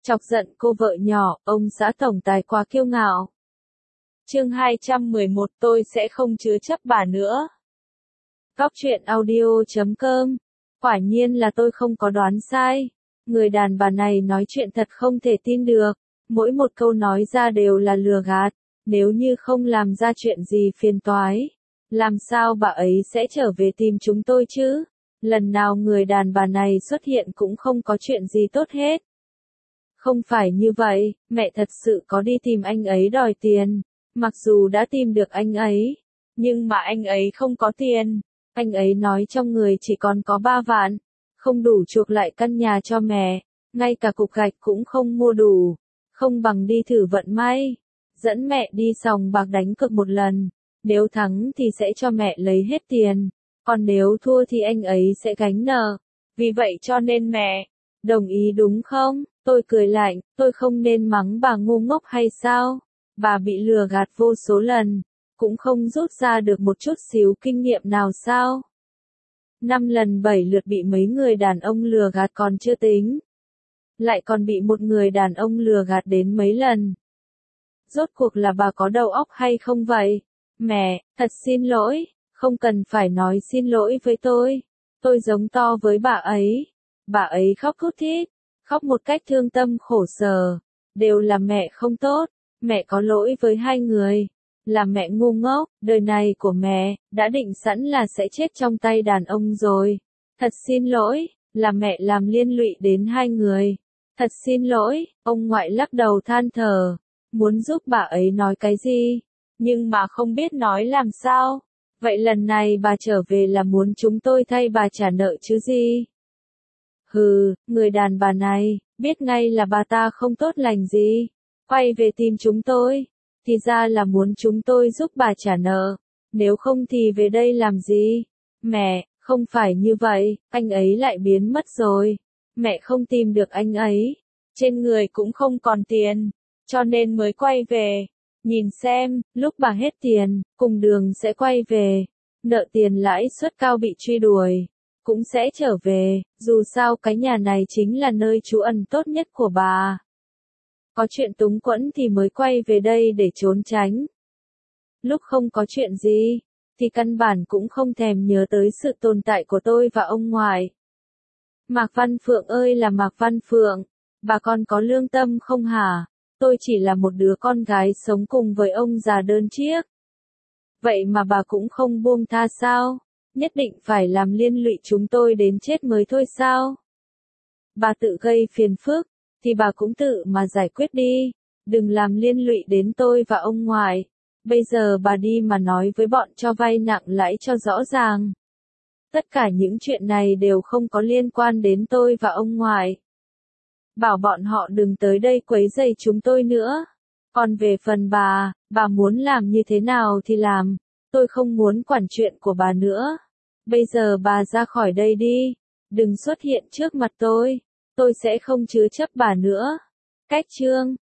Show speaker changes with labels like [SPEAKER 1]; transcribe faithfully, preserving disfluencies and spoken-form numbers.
[SPEAKER 1] Chọc giận cô vợ nhỏ, ông xã tổng tài quá kiêu ngạo. Chương hai trăm mười một tôi sẽ không chứa chấp bà nữa. Góc truyện audio chấm com. Quả nhiên là tôi không có đoán sai. Người đàn bà này nói chuyện thật không thể tin được. Mỗi một câu nói ra đều là lừa gạt. Nếu như không làm ra chuyện gì phiền toái, làm sao bà ấy sẽ trở về tìm chúng tôi chứ? Lần nào người đàn bà này xuất hiện cũng không có chuyện gì tốt hết. Không phải như vậy, mẹ thật sự có đi tìm anh ấy đòi tiền. Mặc dù đã tìm được anh ấy, nhưng mà anh ấy không có tiền. Anh ấy nói trong người chỉ còn có ba vạn, không đủ chuộc lại căn nhà cho mẹ, ngay cả cục gạch cũng không mua đủ, không bằng đi thử vận may, dẫn mẹ đi sòng bạc đánh cược một lần, nếu thắng thì sẽ cho mẹ lấy hết tiền, còn nếu thua thì anh ấy sẽ gánh nợ. Vì vậy cho nên mẹ đồng ý đúng không? Tôi cười lạnh, tôi không nên mắng bà ngu ngốc hay sao? Bà bị lừa gạt vô số lần, cũng không rút ra được một chút xíu kinh nghiệm nào sao? Năm lần bảy lượt bị mấy người đàn ông lừa gạt còn chưa tính. Lại còn bị một người đàn ông lừa gạt đến mấy lần. Rốt cuộc là bà có đầu óc hay không vậy? Mẹ, thật xin lỗi, không cần phải nói xin lỗi với tôi. Tôi giống to với bà ấy. Bà ấy khóc thút thít, khóc một cách thương tâm khổ sở. Đều là mẹ không tốt, mẹ có lỗi với hai người. Là mẹ ngu ngốc, đời này của mẹ, đã định sẵn là sẽ chết trong tay đàn ông rồi. Thật xin lỗi, là mẹ làm liên lụy đến hai người. Thật xin lỗi, ông ngoại lắc đầu than thở, muốn giúp bà ấy nói cái gì, nhưng mà không biết nói làm sao. Vậy lần này bà trở về là muốn chúng tôi thay bà trả nợ chứ gì? Hừ, người đàn bà này, biết ngay là bà ta không tốt lành gì. Quay về tìm chúng tôi, thì ra là muốn chúng tôi giúp bà trả nợ. Nếu không thì về đây làm gì? Mẹ, không phải như vậy, anh ấy lại biến mất rồi. Mẹ không tìm được anh ấy. Trên người cũng không còn tiền, cho nên mới quay về. Nhìn xem, lúc bà hết tiền, cùng đường sẽ quay về. Nợ tiền lãi suất cao bị truy đuổi, cũng sẽ trở về, dù sao cái nhà này chính là nơi trú ẩn tốt nhất của bà. Có chuyện túng quẫn thì mới quay về đây để trốn tránh. Lúc không có chuyện gì, thì căn bản cũng không thèm nhớ tới sự tồn tại của tôi và ông ngoại. Mạc Văn Phượng ơi là Mạc Văn Phượng, bà còn có lương tâm không hả? Tôi chỉ là một đứa con gái sống cùng với ông già đơn chiếc. Vậy mà bà cũng không buông tha sao? Nhất định phải làm liên lụy chúng tôi đến chết mới thôi sao? Bà tự gây phiền phức, thì bà cũng tự mà giải quyết đi. Đừng làm liên lụy đến tôi và ông ngoại. Bây giờ bà đi mà nói với bọn cho vay nặng lãi cho rõ ràng. Tất cả những chuyện này đều không có liên quan đến tôi và ông ngoại. Bảo bọn họ đừng tới đây quấy rầy chúng tôi nữa. Còn về phần bà, bà muốn làm như thế nào thì làm. Tôi không muốn quản chuyện của bà nữa. Bây giờ bà ra khỏi đây đi. Đừng xuất hiện trước mặt tôi. Tôi sẽ không chứa chấp bà nữa. Cách chương